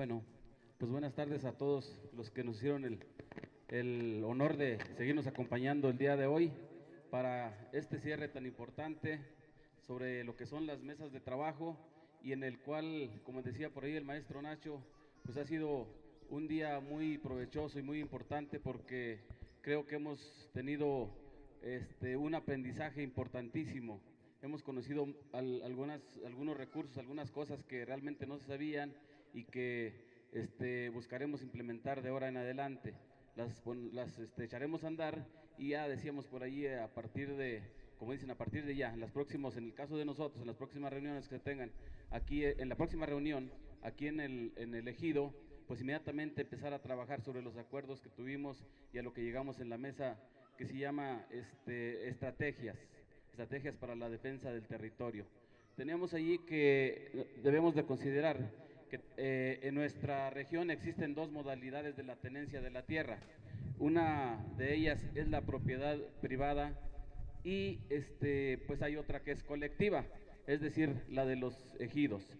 Bueno, pues buenas tardes a todos los que nos hicieron el honor de seguirnos acompañando el día de hoy para este cierre tan importante sobre lo que son las mesas de trabajo y en el cual, como decía por ahí el maestro Nacho, pues ha sido un día muy provechoso y muy importante porque creo que hemos tenido un aprendizaje importantísimo. Hemos conocido algunos recursos, algunas cosas que realmente no se sabían y que buscaremos implementar de ahora en adelante. Las echaremos a andar y ya decíamos por allí a partir de, como dicen, a partir de ya, en el caso de nosotros, en las próximas reuniones que se tengan, aquí en la próxima reunión, aquí en el ejido, pues inmediatamente empezar a trabajar sobre los acuerdos que tuvimos y a lo que llegamos en la mesa que se llama estrategias para la defensa del territorio. Teníamos allí que debemos de considerar que en nuestra región existen dos modalidades de la tenencia de la tierra. Una de ellas es la propiedad privada y pues hay otra que es colectiva, es decir, la de los ejidos.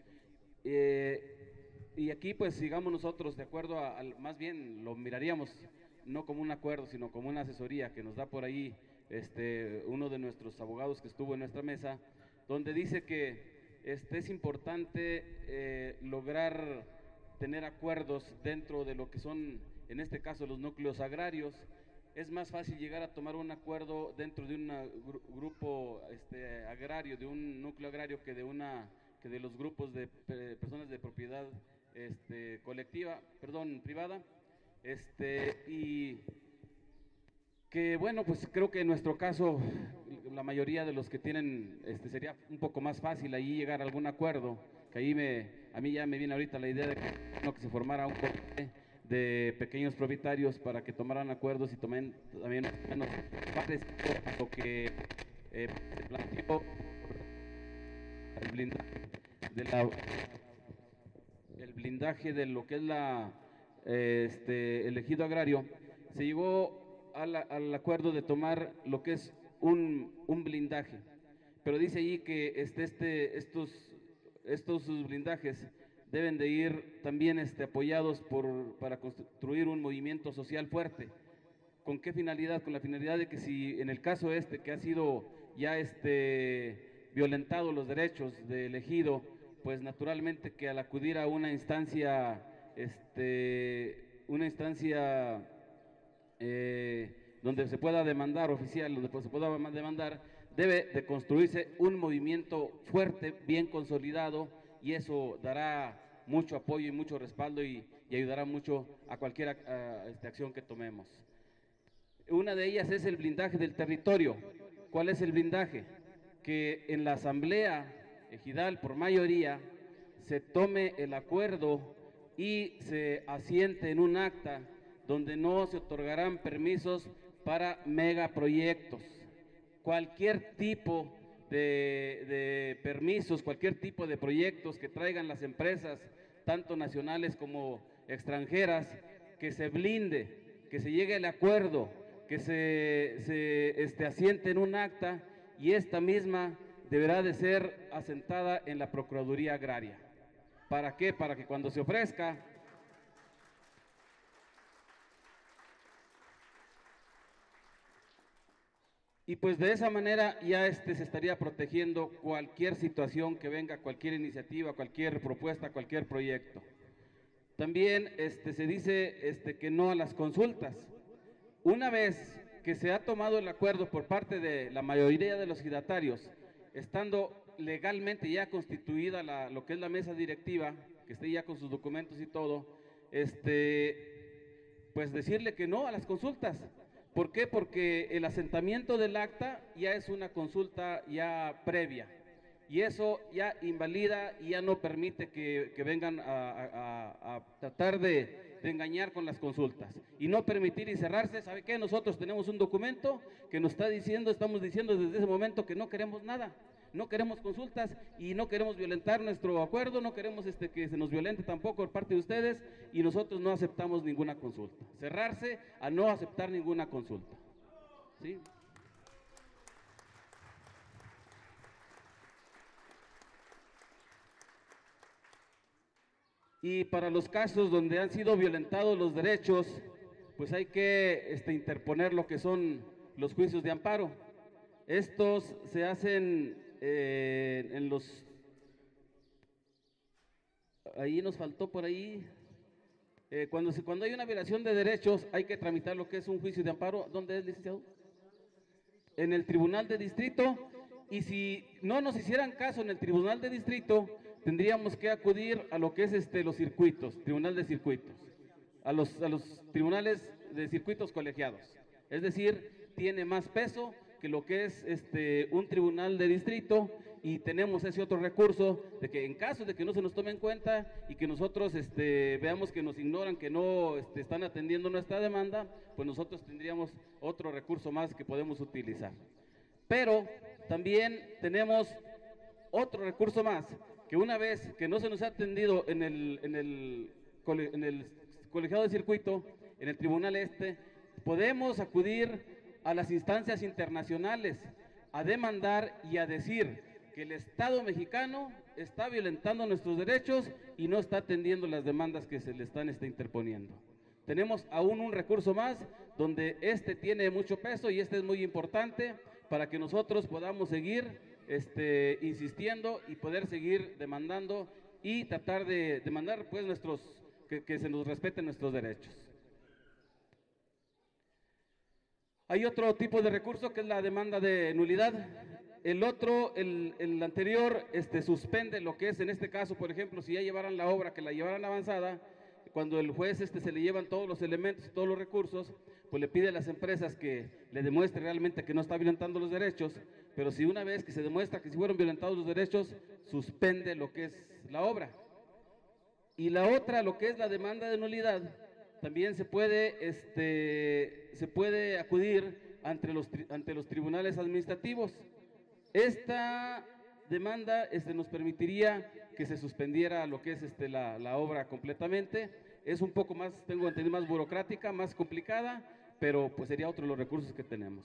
Y aquí pues sigamos nosotros de acuerdo más bien lo miraríamos no como un acuerdo, sino como una asesoría que nos da por ahí uno de nuestros abogados que estuvo en nuestra mesa, donde dice que es importante lograr tener acuerdos dentro de lo que son, en este caso, los núcleos agrarios. Es más fácil llegar a tomar un acuerdo dentro de un grupo agrario, de un núcleo agrario, que de los grupos de personas de propiedad privada. Y que bueno, pues creo que en nuestro caso, la mayoría de los que tienen, sería un poco más fácil ahí llegar a algún acuerdo, que a mí ya me viene ahorita la idea de que se formara un comité de pequeños propietarios para que tomaran acuerdos y tomen también menos partes a lo que se planteó el blindaje de el blindaje de lo que es el ejido agrario. Se llegó al acuerdo de tomar lo que es un blindaje, pero dice allí que estos blindajes deben de ir también apoyados para construir un movimiento social fuerte. ¿Con qué finalidad? Con la finalidad de que si en el caso que ha sido ya violentado los derechos del ejido, pues naturalmente que al acudir a una instancia donde se pueda demandar oficial, donde se pueda demandar, debe de construirse un movimiento fuerte, bien consolidado, y eso dará mucho apoyo y mucho respaldo y ayudará mucho a cualquier acción que tomemos. Una de ellas es el blindaje del territorio. ¿Cuál es el blindaje? Que en la asamblea ejidal por mayoría se tome el acuerdo y se asiente en un acta donde no se otorgarán permisos para megaproyectos. Cualquier tipo de permisos, cualquier tipo de proyectos que traigan las empresas, tanto nacionales como extranjeras, que se blinde, que se llegue al acuerdo, que se asiente en un acta, y esta misma deberá de ser asentada en la Procuraduría Agraria. ¿Para qué? Para que cuando se ofrezca, y pues de esa manera ya se estaría protegiendo cualquier situación que venga, cualquier iniciativa, cualquier propuesta, cualquier proyecto. También se dice que no a las consultas. Una vez que se ha tomado el acuerdo por parte de la mayoría de los ejidatarios, estando legalmente ya constituida lo que es la mesa directiva, que esté ya con sus documentos y todo, pues decirle que no a las consultas. ¿Por qué? Porque el asentamiento del acta ya es una consulta ya previa, y eso ya invalida y ya no permite que vengan a tratar de engañar con las consultas y no permitir y cerrarse. ¿Sabe qué? Nosotros tenemos un documento que nos está diciendo, estamos diciendo desde ese momento que no queremos nada, no queremos consultas y no queremos violentar nuestro acuerdo, no queremos que se nos violente tampoco por parte de ustedes, y nosotros no aceptamos ninguna consulta. Cerrarse a no aceptar ninguna consulta. ¿Sí? Y para los casos donde han sido violentados los derechos, pues hay que interponer lo que son los juicios de amparo. Estos se hacen en los... Ahí nos faltó por ahí... cuando hay una violación de derechos hay que tramitar lo que es un juicio de amparo. ¿Dónde es, licenciado? En el Tribunal de Distrito, y si no nos hicieran caso en el Tribunal de Distrito, tendríamos que acudir a lo que es los circuitos, Tribunal de Circuitos, a los tribunales de circuitos colegiados. Es decir, tiene más peso que lo que es un tribunal de distrito, y tenemos ese otro recurso de que en caso de que no se nos tome en cuenta y que nosotros veamos que nos ignoran, que no están atendiendo nuestra demanda, pues nosotros tendríamos otro recurso más que podemos utilizar. Pero también tenemos otro recurso más, que una vez que no se nos ha atendido en el colegiado de circuito, en el tribunal podemos acudir a las instancias internacionales a demandar y a decir que el Estado mexicano está violentando nuestros derechos y no está atendiendo las demandas que se le están interponiendo. Tenemos aún un recurso más donde tiene mucho peso y es muy importante para que nosotros podamos seguir insistiendo y poder seguir demandando y tratar de demandar pues que se nos respeten nuestros derechos. Hay otro tipo de recurso que es la demanda de nulidad. El anterior suspende lo que es, en este caso, por ejemplo, si ya llevaran la obra, que la llevaran avanzada, cuando el juez se le llevan todos los elementos, todos los recursos, pues le pide a las empresas que le demuestre realmente que no está violentando los derechos, pero si una vez que se demuestra que sí fueron violentados los derechos, suspende lo que es la obra. Y la otra, lo que es la demanda de nulidad, también se puede acudir ante los tribunales administrativos. Esta demanda nos permitiría que se suspendiera lo que es la obra completamente. Es un poco más, tengo entendido, más burocrática, más complicada, pero pues sería otro de los recursos que tenemos.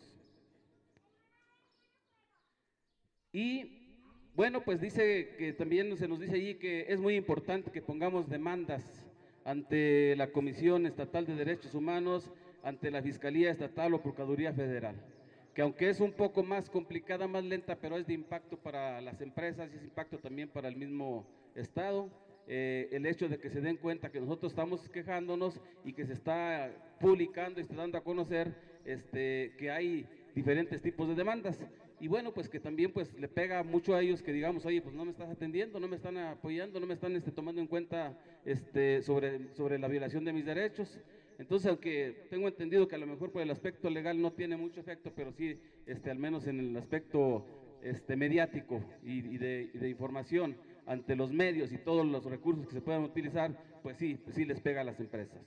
Y bueno, pues dice que también se nos dice allí que es muy importante que pongamos demandas ante la Comisión Estatal de Derechos Humanos, ante la Fiscalía Estatal o Procuraduría Federal, que aunque es un poco más complicada, más lenta, pero es de impacto para las empresas y es impacto también para el mismo Estado. El hecho de que se den cuenta que nosotros estamos quejándonos y que se está publicando y está dando a conocer que hay diferentes tipos de demandas. Y bueno, pues que también pues le pega mucho a ellos que digamos, oye, pues no me estás atendiendo, no me están apoyando, no me están tomando en cuenta sobre la violación de mis derechos. Entonces, aunque tengo entendido que a lo mejor por el aspecto legal no tiene mucho efecto, pero sí, al menos en el aspecto mediático y de información ante los medios y todos los recursos que se puedan utilizar, pues sí les pega a las empresas.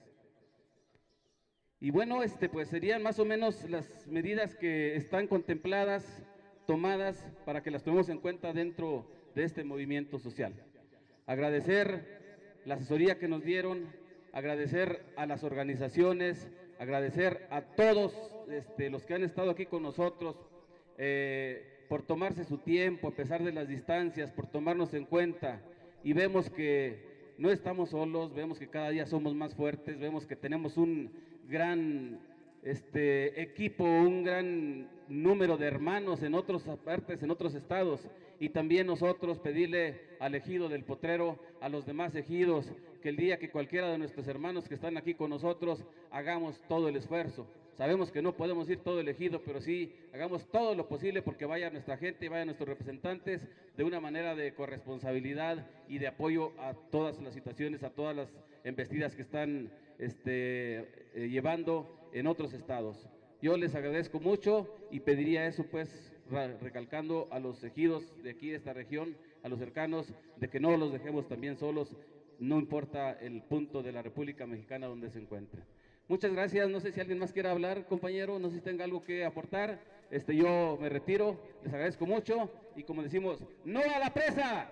Y bueno, pues serían más o menos las medidas que están contempladas, tomadas para que las tomemos en cuenta dentro de este movimiento social. Agradecer la asesoría que nos dieron, agradecer a las organizaciones, agradecer a todos los que han estado aquí con nosotros por tomarse su tiempo a pesar de las distancias, por tomarnos en cuenta, y vemos que no estamos solos, vemos que cada día somos más fuertes, vemos que tenemos un gran equipo, un gran número de hermanos en otras partes, en otros estados, y también nosotros pedirle al ejido del Potrero, a los demás ejidos, que el día que cualquiera de nuestros hermanos que están aquí con nosotros, hagamos todo el esfuerzo. Sabemos que no podemos ir todo el ejido, pero sí, hagamos todo lo posible porque vaya nuestra gente y vayan nuestros representantes de una manera de corresponsabilidad y de apoyo a todas las situaciones, a todas las embestidas que están llevando en otros estados. Yo les agradezco mucho y pediría eso, pues, recalcando a los ejidos de aquí de esta región, a los cercanos, de que no los dejemos también solos, no importa el punto de la República Mexicana donde se encuentre. Muchas gracias, no sé si alguien más quiera hablar, compañero, no sé si tenga algo que aportar. Yo me retiro, les agradezco mucho y como decimos, ¡no a la presa!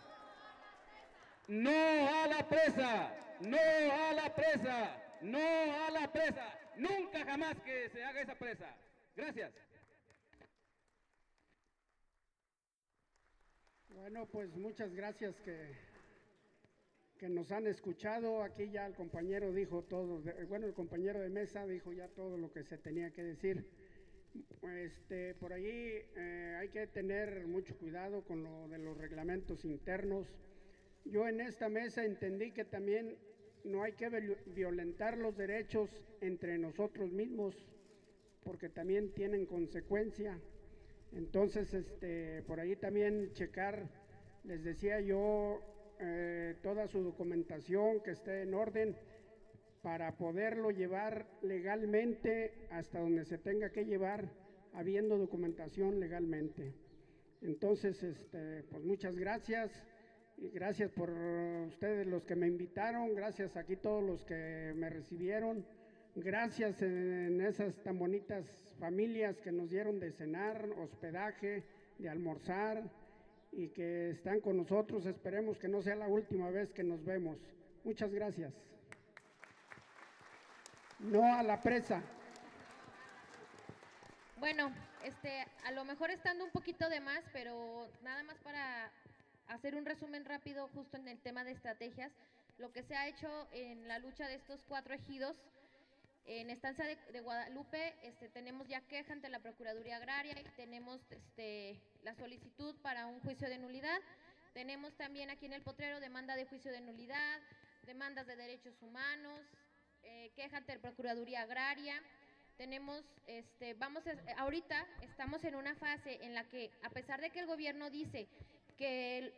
¡No a la presa! ¡No a la presa! ¡No a la presa! ¡Nunca jamás que se haga esa presa! Gracias. Bueno, pues muchas gracias que que nos han escuchado. Aquí ya el compañero dijo todo, bueno, el compañero de mesa dijo ya todo lo que se tenía que decir. Por ahí hay que tener mucho cuidado con lo de los reglamentos internos. Yo en esta mesa entendí que también no hay que violentar los derechos entre nosotros mismos, porque también tienen consecuencia. Entonces, por ahí también checar, les decía yo, toda su documentación que esté en orden para poderlo llevar legalmente hasta donde se tenga que llevar, habiendo documentación legalmente. Entonces, pues muchas gracias, y gracias por ustedes los que me invitaron, gracias aquí todos los que me recibieron, gracias en esas tan bonitas familias que nos dieron de cenar, hospedaje, de almorzar y que están con nosotros. Esperemos que no sea la última vez que nos vemos. Muchas gracias. No a la presa. Bueno, a lo mejor estando un poquito de más, pero nada más para hacer un resumen rápido justo en el tema de estrategias, lo que se ha hecho en la lucha de estos 4 ejidos. En Estancia de Guadalupe tenemos ya queja ante la Procuraduría Agraria y tenemos la solicitud para un juicio de nulidad. Tenemos también aquí en El Potrero demanda de juicio de nulidad, demandas de derechos humanos, queja ante la Procuraduría Agraria. Tenemos, ahorita estamos en una fase en la que, a pesar de que el gobierno dice que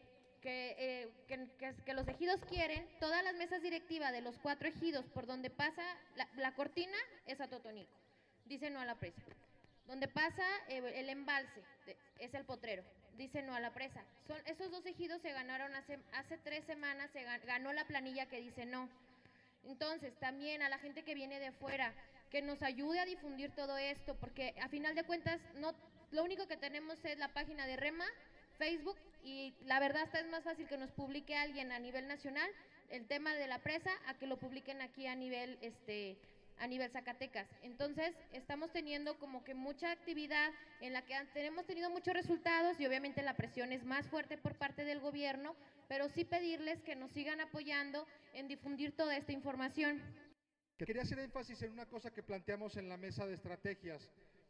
los ejidos quieren, todas las mesas directivas de los 4 ejidos por donde pasa la cortina es a Totonico, dice no a la presa. Donde pasa el embalse es El Potrero, dice no a la presa. Esos 2 ejidos se ganaron hace 3 semanas, ganó la planilla que dice no. Entonces, también a la gente que viene de fuera, que nos ayude a difundir todo esto, porque a final de cuentas, lo único que tenemos es la página de REMA, Facebook, y la verdad hasta es más fácil que nos publique alguien a nivel nacional el tema de la presa a que lo publiquen aquí a nivel Zacatecas. Entonces, estamos teniendo como que mucha actividad en la que hemos tenido muchos resultados y obviamente la presión es más fuerte por parte del gobierno, pero sí pedirles que nos sigan apoyando en difundir toda esta información. Quería hacer énfasis en una cosa que planteamos en la mesa de estrategias.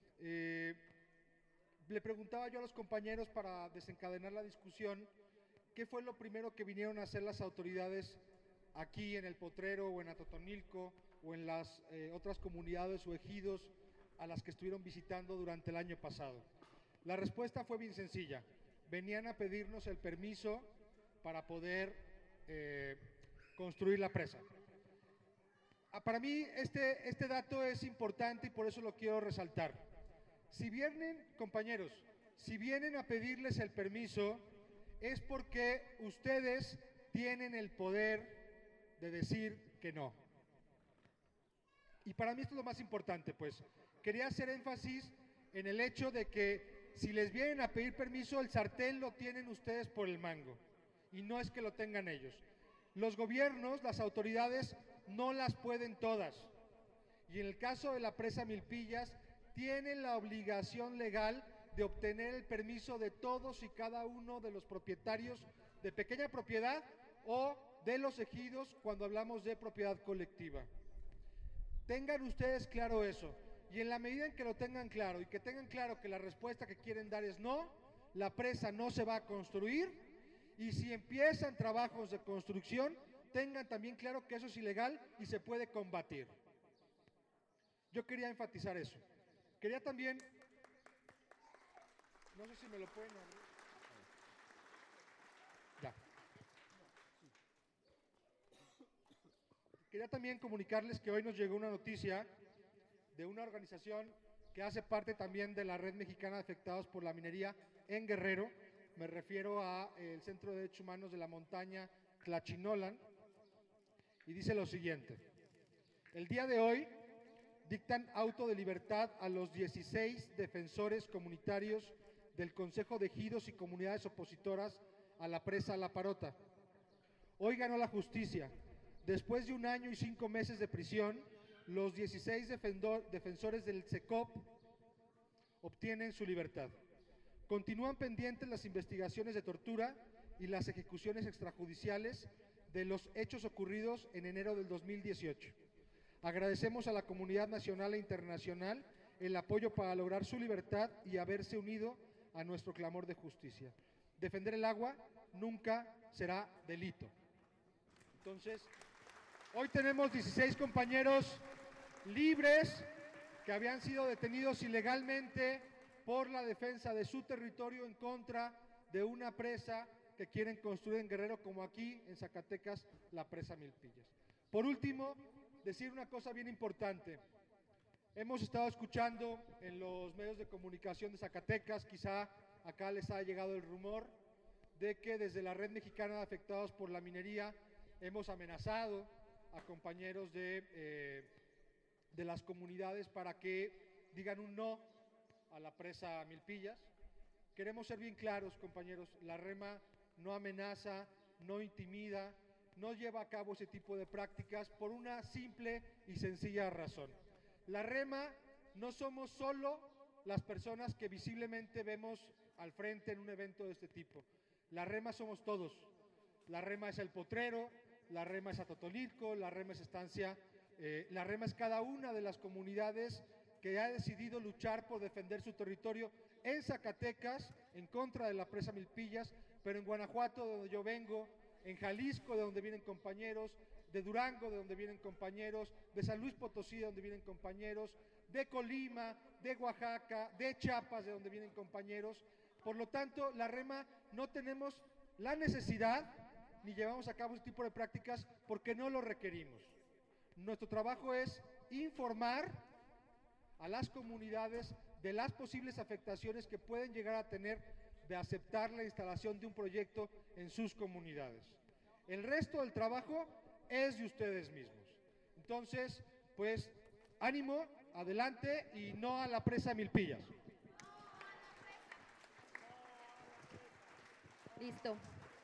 Le preguntaba yo a los compañeros para desencadenar la discusión, ¿qué fue lo primero que vinieron a hacer las autoridades aquí en El Potrero o en Atotonilco o en las otras comunidades o ejidos a las que estuvieron visitando durante el año pasado? La respuesta fue bien sencilla. Venían a pedirnos el permiso para poder construir la presa. Para mí este dato es importante y por eso lo quiero resaltar. Si vienen, compañeros, si vienen a pedirles el permiso, es porque ustedes tienen el poder de decir que no. Y para mí esto es lo más importante, pues. Quería hacer énfasis en el hecho de que si les vienen a pedir permiso, el sartén lo tienen ustedes por el mango. Y no es que lo tengan ellos. Los gobiernos, las autoridades, no las pueden todas. Y en el caso de la presa Milpillas, tienen la obligación legal de obtener el permiso de todos y cada uno de los propietarios de pequeña propiedad o de los ejidos cuando hablamos de propiedad colectiva. Tengan ustedes claro eso. Y en la medida en que lo tengan claro y que tengan claro que la respuesta que quieren dar es no, la presa no se va a construir. Y si empiezan trabajos de construcción, tengan también claro que eso es ilegal y se puede combatir. Yo quería enfatizar eso. Quería también, no sé si me lo pueden abrir. Ya. Quería también comunicarles que hoy nos llegó una noticia de una organización que hace parte también de la Red Mexicana de Afectados por la Minería en Guerrero. Me refiero al Centro de Derechos Humanos de la Montaña Tlachinolan, y dice lo siguiente: el día de hoy dictan auto de libertad a los 16 defensores comunitarios del Consejo de Ejidos y Comunidades Opositoras a la presa La Parota. Hoy ganó la justicia. Después de 1 año y 5 meses de prisión, los 16 defensores del CECOP obtienen su libertad. Continúan pendientes las investigaciones de tortura y las ejecuciones extrajudiciales de los hechos ocurridos en enero del 2018. Agradecemos a la comunidad nacional e internacional el apoyo para lograr su libertad y haberse unido a nuestro clamor de justicia. Defender el agua nunca será delito. Entonces, hoy tenemos 16 compañeros libres que habían sido detenidos ilegalmente por la defensa de su territorio en contra de una presa que quieren construir en Guerrero, como aquí en Zacatecas, la presa Milpillas. Por último, decir una cosa bien importante. Hemos estado escuchando en los medios de comunicación de Zacatecas, quizá acá les ha llegado el rumor de que desde la Red Mexicana de Afectados por la Minería hemos amenazado a compañeros de las comunidades para que digan un no a la presa Milpillas. Queremos ser bien claros, compañeros, la REMA no amenaza, no intimida, no lleva a cabo ese tipo de prácticas por una simple y sencilla razón. La REMA no somos solo las personas que visiblemente vemos al frente en un evento de este tipo. La REMA somos todos. La REMA es el Potrero, la REMA es Atotonilco, la REMA es Estancia, la REMA es cada una de las comunidades que ha decidido luchar por defender su territorio en Zacatecas, en contra de la presa Milpillas, pero en Guanajuato, de donde yo vengo, en Jalisco, de donde vienen compañeros, de Durango, de donde vienen compañeros, de San Luis Potosí, de donde vienen compañeros, de Colima, de Oaxaca, de Chiapas, de donde vienen compañeros. Por lo tanto, la REMA no tenemos la necesidad ni llevamos a cabo este tipo de prácticas porque no lo requerimos. Nuestro trabajo es informar a las comunidades de las posibles afectaciones que pueden llegar a tener de aceptar la instalación de un proyecto en sus comunidades. El resto del trabajo es de ustedes mismos. Entonces, pues, ánimo, adelante y no a la presa Milpillas. Listo.